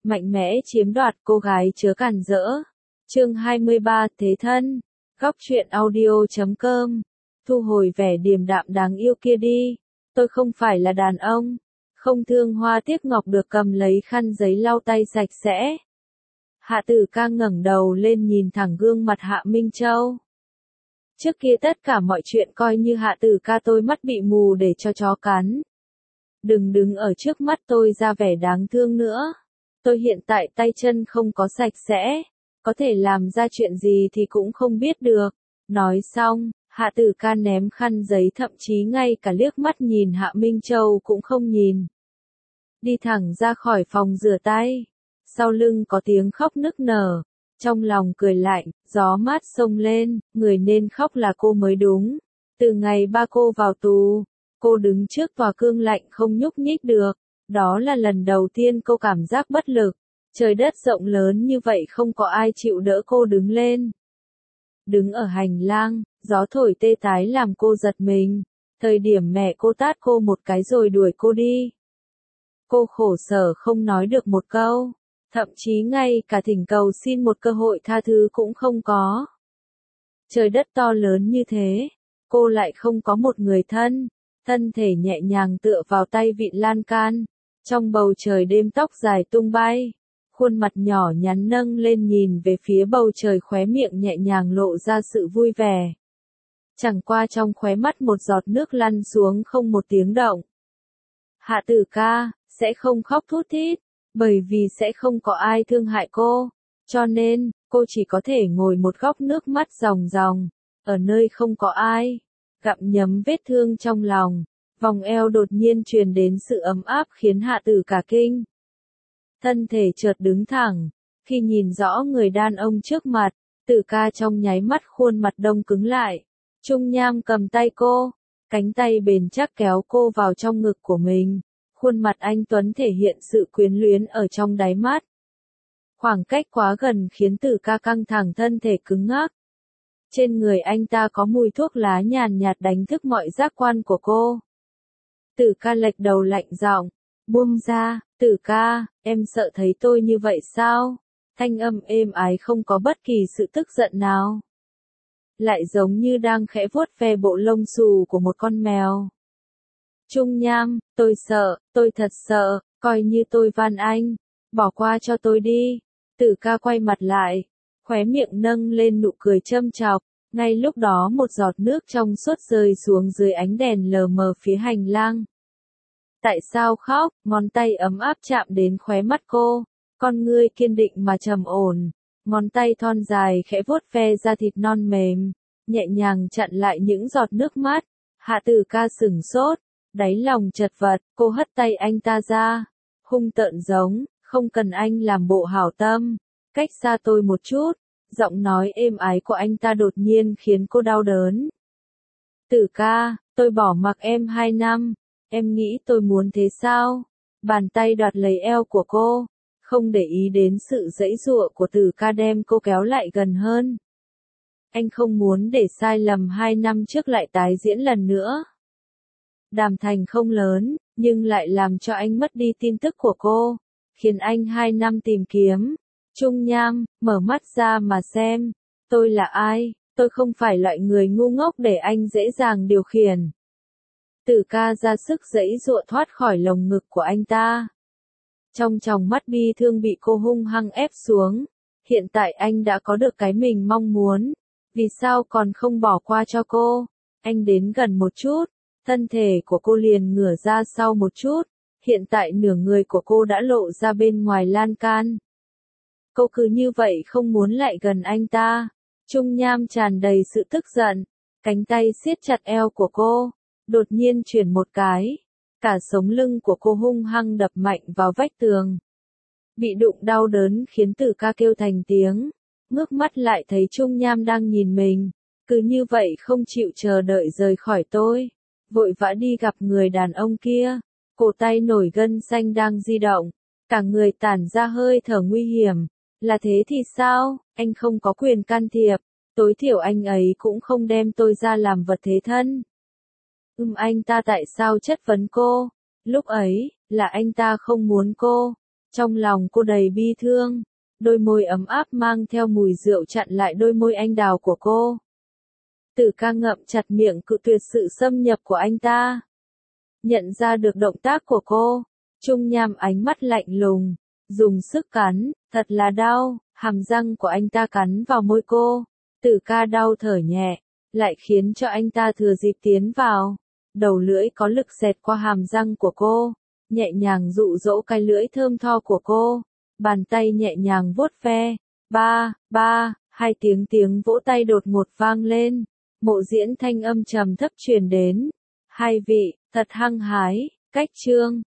mạnh mẽ chiếm đoạt cô gái chớ cản rỡ. Chương 23 Thế thân. Góc truyện audio.com. Thu hồi vẻ điềm đạm đáng yêu kia đi. Tôi không phải là đàn ông. Không thương hoa tiếc ngọc được cầm lấy khăn giấy lau tay sạch sẽ. Hạ Tử Ca ngẩng đầu lên nhìn thẳng gương mặt Hạ Minh Châu. Trước kia tất cả mọi chuyện coi như Hạ Tử Ca tôi mắt bị mù để cho chó cắn. Đừng đứng ở trước mắt tôi ra vẻ đáng thương nữa. Tôi hiện tại tay chân không có sạch sẽ, có thể làm ra chuyện gì thì cũng không biết được. Nói xong, Hạ Tử Ca ném khăn giấy, thậm chí ngay cả liếc mắt nhìn Hạ Minh Châu cũng không nhìn. Đi thẳng ra khỏi phòng rửa tay. Sau lưng có tiếng khóc nức nở. Trong lòng cười lạnh, gió mát xông lên, người nên khóc là cô mới đúng. Từ ngày ba cô vào tù, cô đứng trước tòa cương lạnh không nhúc nhích được. Đó là lần đầu tiên cô cảm giác bất lực. Trời đất rộng lớn như vậy không có ai chịu đỡ cô đứng lên. Đứng ở hành lang, gió thổi tê tái làm cô giật mình. Thời điểm mẹ cô tát cô một cái rồi đuổi cô đi. Cô khổ sở không nói được một câu. Thậm chí ngay cả thỉnh cầu xin một cơ hội tha thứ cũng không có. Trời đất to lớn như thế, cô lại không có một người thân. Thân thể nhẹ nhàng tựa vào tay vịn lan can. Trong bầu trời đêm tóc dài tung bay. Khuôn mặt nhỏ nhắn nâng lên nhìn về phía bầu trời, khóe miệng nhẹ nhàng lộ ra sự vui vẻ. Chẳng qua trong khóe mắt một giọt nước lăn xuống không một tiếng động. Hạ Tử Ca sẽ không khóc thút thít, bởi vì sẽ không có ai thương hại cô, cho nên cô chỉ có thể ngồi một góc nước mắt ròng ròng, ở nơi không có ai, gặm nhấm vết thương trong lòng. Vòng eo đột nhiên truyền đến sự ấm áp khiến Hạ Tử Ca kinh. Thân thể chợt đứng thẳng, khi nhìn rõ người đàn ông trước mặt, Tử Ca trong nháy mắt khuôn mặt đông cứng lại. Trung Nham cầm tay cô, cánh tay bền chắc kéo cô vào trong ngực của mình. Khuôn mặt anh tuấn thể hiện sự quyến luyến ở trong đáy mắt. Khoảng cách quá gần khiến Tử Ca căng thẳng, thân thể cứng ngắc. Trên người anh ta có mùi thuốc lá nhàn nhạt đánh thức mọi giác quan của cô. Tử Ca lệch đầu lạnh giọng, buông ra. Tử Ca, em sợ thấy tôi như vậy sao? Thanh âm êm ái không có bất kỳ sự tức giận nào. Lại giống như đang khẽ vuốt ve bộ lông xù của một con mèo. Trung Nham, tôi sợ, tôi thật sợ, coi như tôi van anh, bỏ qua cho tôi đi. Tử Ca quay mặt lại, khóe miệng nâng lên nụ cười châm chọc. Ngay lúc đó một giọt nước trong suốt rơi xuống dưới ánh đèn lờ mờ phía hành lang. Tại sao khóc? Ngón tay ấm áp chạm đến khóe mắt cô, con ngươi kiên định mà trầm ổn. Ngón tay thon dài khẽ vuốt ve da thịt non mềm, nhẹ nhàng chặn lại những giọt nước mắt. Hạ Tử Ca sửng sốt, đáy lòng chật vật, cô hất tay anh ta ra, hung tợn giống, không cần anh làm bộ hảo tâm, cách xa tôi một chút. Giọng nói êm ái của anh ta đột nhiên khiến cô đau đớn. Tử Ca, tôi bỏ mặc em 2 năm, em nghĩ tôi muốn thế sao? Bàn tay đoạt lấy eo của cô, không để ý đến sự giãy giụa của Tử Ca đem cô kéo lại gần hơn. Anh không muốn để sai lầm 2 năm trước lại tái diễn lần nữa. Đàm Thành không lớn, nhưng lại làm cho anh mất đi tin tức của cô, khiến anh 2 năm tìm kiếm. Trung Nham, mở mắt ra mà xem, tôi là ai, tôi không phải loại người ngu ngốc để anh dễ dàng điều khiển. Tử Ca ra sức giãy giụa thoát khỏi lồng ngực của anh ta. Trong tròng mắt bi thương bị cô hung hăng ép xuống. Hiện tại anh đã có được cái mình mong muốn, vì sao còn không bỏ qua cho cô? Anh đến gần một chút, thân thể của cô liền ngửa ra sau một chút, hiện tại nửa người của cô đã lộ ra bên ngoài lan can. Cô cứ như vậy không muốn lại gần anh ta. Trung Nham tràn đầy sự tức giận, cánh tay siết chặt eo của cô, đột nhiên chuyển một cái, cả sống lưng của cô hung hăng đập mạnh vào vách tường. Bị đụng đau đớn khiến Tử Ca kêu thành tiếng, ngước mắt lại thấy Trung Nham đang nhìn mình, cứ như vậy không chịu chờ đợi rời khỏi tôi, vội vã đi gặp người đàn ông kia, cổ tay nổi gân xanh đang di động, cả người tản ra hơi thở nguy hiểm. Là thế thì sao, anh không có quyền can thiệp, tối thiểu anh ấy cũng không đem tôi ra làm vật thế thân. Anh ta tại sao chất vấn cô? Lúc ấy, là anh ta không muốn cô, Trong lòng cô đầy bi thương, đôi môi ấm áp mang theo mùi rượu chặn lại đôi môi anh đào của cô. Tử ca ngậm chặt miệng cự tuyệt sự xâm nhập của anh ta. Nhận ra được động tác của cô, Trung Nham ánh mắt lạnh lùng, dùng sức cắn, thật là đau, hàm răng của anh ta cắn vào môi cô. Tử ca đau thở nhẹ, lại khiến cho anh ta thừa dịp tiến vào. Đầu lưỡi có lực xẹt qua hàm răng của cô, nhẹ nhàng dụ dỗ cái lưỡi thơm tho của cô. Bàn tay nhẹ nhàng vuốt ve. Ba, ba, hai tiếng vỗ tay đột ngột vang lên. Mộ Diễn thanh âm trầm thấp truyền đến. Hai vị, thật hăng hái, cách chương.